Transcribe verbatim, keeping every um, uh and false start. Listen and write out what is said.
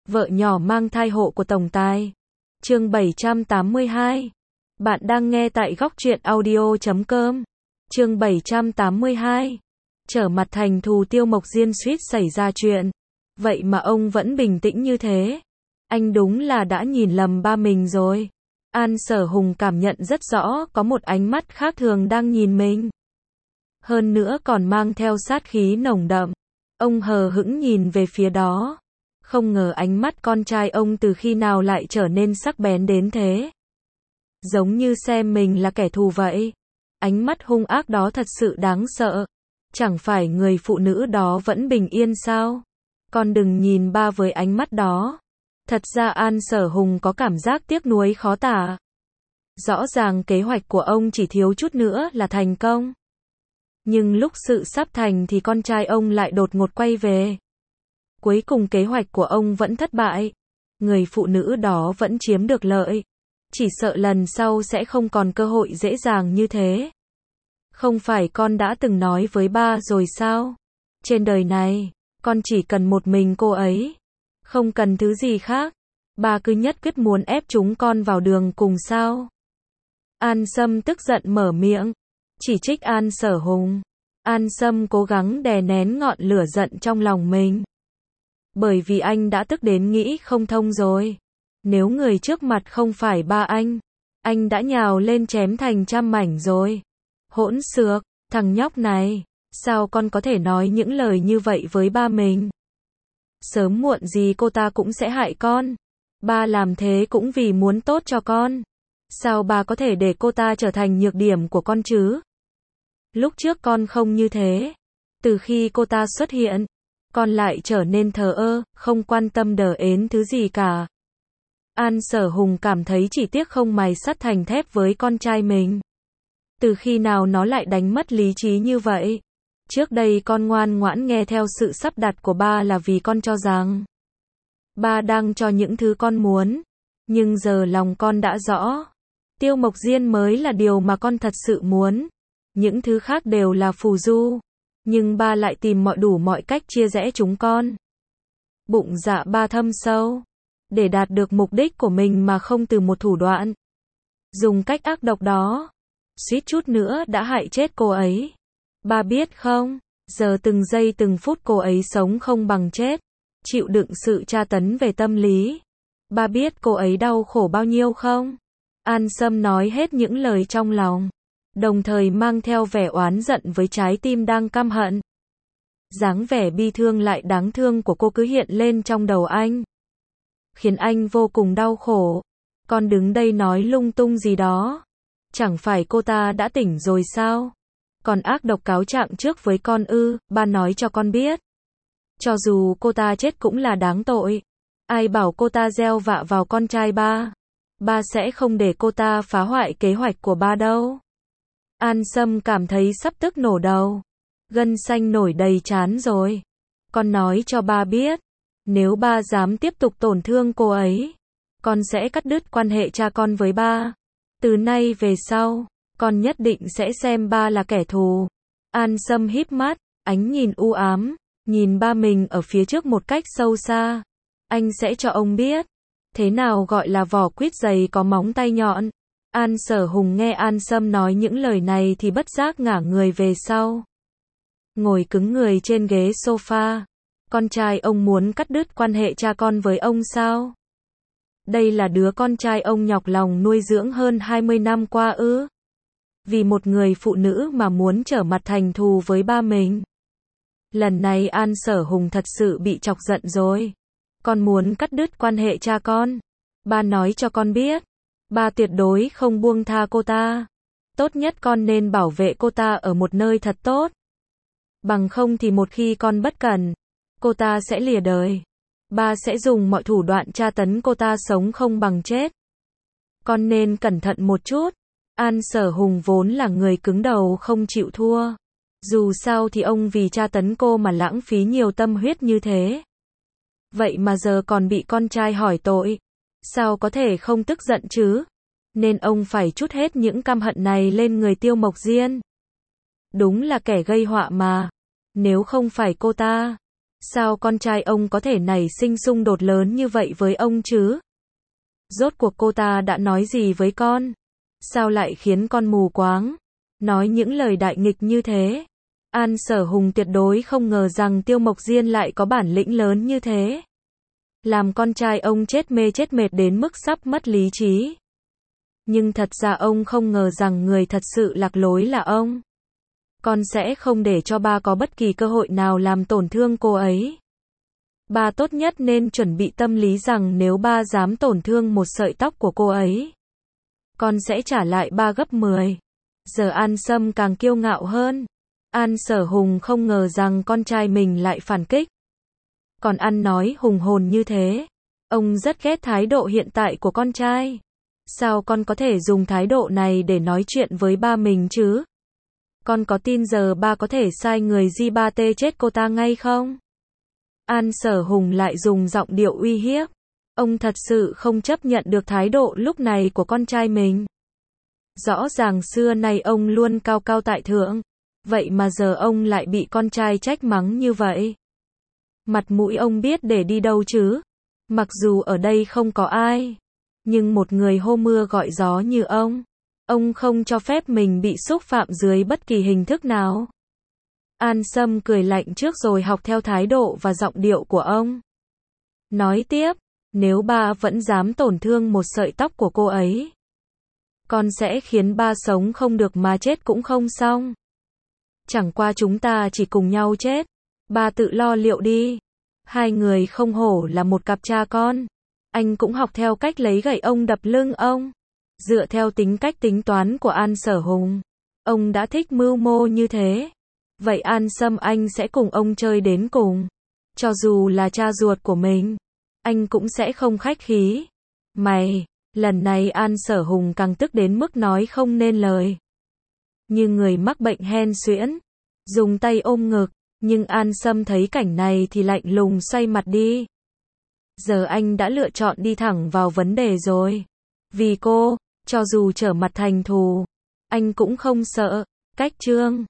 Vợ nhỏ mang thai hộ của tổng tài. Chương bảy trăm tám mươi hai. Bạn đang nghe tại góc truyện audio chấm com. Chương bảy trăm tám mươi hai. Trở mặt thành thù, Tiêu Mộc Diên suýt xảy ra chuyện. Vậy mà ông vẫn bình tĩnh như thế. Anh đúng là đã nhìn lầm ba mình rồi. An Sở Hùng cảm nhận rất rõ có một ánh mắt khác thường đang nhìn mình. Hơn nữa còn mang theo sát khí nồng đậm. Ông hờ hững nhìn về phía đó. Không ngờ ánh mắt con trai ông từ khi nào lại trở nên sắc bén đến thế. Giống như xem mình là kẻ thù vậy. Ánh mắt hung ác đó thật sự đáng sợ. Chẳng phải người phụ nữ đó vẫn bình yên sao? Con đừng nhìn ba với ánh mắt đó. Thật ra An Sở Hùng có cảm giác tiếc nuối khó tả. Rõ ràng kế hoạch của ông chỉ thiếu chút nữa là thành công. Nhưng lúc sự sắp thành thì con trai ông lại đột ngột quay về. Cuối cùng kế hoạch của ông vẫn thất bại. Người phụ nữ đó vẫn chiếm được lợi. Chỉ sợ lần sau sẽ không còn cơ hội dễ dàng như thế. Không phải con đã từng nói với ba rồi sao? Trên đời này, con chỉ cần một mình cô ấy. Không cần thứ gì khác. Ba cứ nhất quyết muốn ép chúng con vào đường cùng sao? An Sâm tức giận mở miệng. Chỉ trích An Sở Hùng. An Sâm cố gắng đè nén ngọn lửa giận trong lòng mình. Bởi vì anh đã tức đến nghĩ không thông rồi. Nếu người trước mặt không phải ba anh, anh đã nhào lên chém thành trăm mảnh rồi. Hỗn xược, thằng nhóc này, sao con có thể nói những lời như vậy với ba mình? Sớm muộn gì cô ta cũng sẽ hại con. Ba làm thế cũng vì muốn tốt cho con. Sao ba có thể để cô ta trở thành nhược điểm của con chứ? Lúc trước con không như thế. Từ khi cô ta xuất hiện, con lại trở nên thờ ơ, không quan tâm đờ ến thứ gì cả. An Sở Hùng cảm thấy chỉ tiếc không mài sắt thành thép với con trai mình. Từ khi nào nó lại đánh mất lý trí như vậy? Trước đây con ngoan ngoãn nghe theo sự sắp đặt của ba là vì con cho rằng ba đang cho những thứ con muốn. Nhưng giờ lòng con đã rõ. Tiêu Mộc Diên mới là điều mà con thật sự muốn. Những thứ khác đều là phù du. Nhưng ba lại tìm mọi đủ mọi cách chia rẽ chúng con. Bụng dạ ba thâm sâu. Để đạt được mục đích của mình mà không từ một thủ đoạn. Dùng cách ác độc đó. Suýt chút nữa đã hại chết cô ấy. Ba biết không, giờ từng giây từng phút cô ấy sống không bằng chết. Chịu đựng sự tra tấn về tâm lý. Ba biết cô ấy đau khổ bao nhiêu không? An Sâm nói hết những lời trong lòng. Đồng thời mang theo vẻ oán giận với trái tim đang căm hận. Dáng vẻ bi thương lại đáng thương của cô cứ hiện lên trong đầu anh. Khiến anh vô cùng đau khổ. Con đứng đây nói lung tung gì đó. Chẳng phải cô ta đã tỉnh rồi sao? Còn ác độc cáo trạng trước với con ư? Ba nói cho con biết. Cho dù cô ta chết cũng là đáng tội. Ai bảo cô ta gieo vạ vào con trai ba? Ba sẽ không để cô ta phá hoại kế hoạch của ba đâu. An Sâm cảm thấy sắp tức nổ đầu. Gân xanh nổi đầy trán rồi. Con nói cho ba biết. Nếu ba dám tiếp tục tổn thương cô ấy, con sẽ cắt đứt quan hệ cha con với ba. Từ nay về sau, con nhất định sẽ xem ba là kẻ thù. An Sâm híp mắt, ánh nhìn u ám, nhìn ba mình ở phía trước một cách sâu xa. Anh sẽ cho ông biết. Thế nào gọi là vỏ quýt dày có móng tay nhọn. An Sở Hùng nghe An Sâm nói những lời này thì bất giác ngả người về sau. Ngồi cứng người trên ghế sofa. Con trai ông muốn cắt đứt quan hệ cha con với ông sao? Đây là đứa con trai ông nhọc lòng nuôi dưỡng hơn hai mươi năm qua ư? Vì một người phụ nữ mà muốn trở mặt thành thù với ba mình. Lần này An Sở Hùng thật sự bị chọc giận rồi. Con muốn cắt đứt quan hệ cha con. Ba nói cho con biết. Ba tuyệt đối không buông tha cô ta. Tốt nhất con nên bảo vệ cô ta ở một nơi thật tốt. Bằng không thì một khi con bất cẩn, cô ta sẽ lìa đời. Ba sẽ dùng mọi thủ đoạn tra tấn cô ta sống không bằng chết. Con nên cẩn thận một chút. An Sở Hùng vốn là người cứng đầu không chịu thua. Dù sao thì ông vì tra tấn cô mà lãng phí nhiều tâm huyết như thế. Vậy mà giờ còn bị con trai hỏi tội. Sao có thể không tức giận chứ? Nên ông phải trút hết những căm hận này lên người Tiêu Mộc Diên. Đúng là kẻ gây họa mà. Nếu không phải cô ta, Sao con trai ông có thể nảy sinh xung đột lớn như vậy với ông chứ? Rốt cuộc cô ta đã nói gì với con? Sao lại khiến con mù quáng? Nói những lời đại nghịch như thế. An Sở Hùng tuyệt đối không ngờ rằng Tiêu Mộc Diên lại có bản lĩnh lớn như thế. Làm con trai ông chết mê chết mệt đến mức sắp mất lý trí. Nhưng thật ra ông không ngờ rằng người thật sự lạc lối là ông. Con sẽ không để cho ba có bất kỳ cơ hội nào làm tổn thương cô ấy. Ba tốt nhất nên chuẩn bị tâm lý rằng nếu ba dám tổn thương một sợi tóc của cô ấy, con sẽ trả lại ba gấp mười. Giờ An Sâm càng kiêu ngạo hơn. An Sở Hùng không ngờ rằng con trai mình lại phản kích. Còn ăn nói hùng hồn như thế. Ông rất ghét thái độ hiện tại của con trai. Sao con có thể dùng thái độ này để nói chuyện với ba mình chứ? Con có tin giờ ba có thể sai người di ba tê chết cô ta ngay không? An Sở Hùng lại dùng giọng điệu uy hiếp. Ông thật sự không chấp nhận được thái độ lúc này của con trai mình. Rõ ràng xưa nay ông luôn cao cao tại thượng. Vậy mà giờ ông lại bị con trai trách mắng như vậy. Mặt mũi ông biết để đi đâu chứ? Mặc dù ở đây không có ai. Nhưng một người hô mưa gọi gió như ông. Ông không cho phép mình bị xúc phạm dưới bất kỳ hình thức nào. An Sâm cười lạnh trước rồi học theo thái độ và giọng điệu của ông. Nói tiếp, nếu ba vẫn dám tổn thương một sợi tóc của cô ấy, con sẽ khiến ba sống không được mà chết cũng không xong. Chẳng qua chúng ta chỉ cùng nhau chết. Ba tự lo liệu đi. Hai người không hổ là một cặp cha con. Anh cũng học theo cách lấy gậy ông đập lưng ông. Dựa theo tính cách tính toán của An Sở Hùng, ông đã thích mưu mô như thế. Vậy An Sâm anh sẽ cùng ông chơi đến cùng. Cho dù là cha ruột của mình, anh cũng sẽ không khách khí. Mày, lần này An Sở Hùng càng tức đến mức nói không nên lời. Như người mắc bệnh hen suyễn, dùng tay ôm ngực, nhưng An Sâm thấy cảnh này thì lạnh lùng xoay mặt đi. Giờ anh đã lựa chọn đi thẳng vào vấn đề rồi. Vì cô, cho dù trở mặt thành thù, anh cũng không sợ. Cách Trương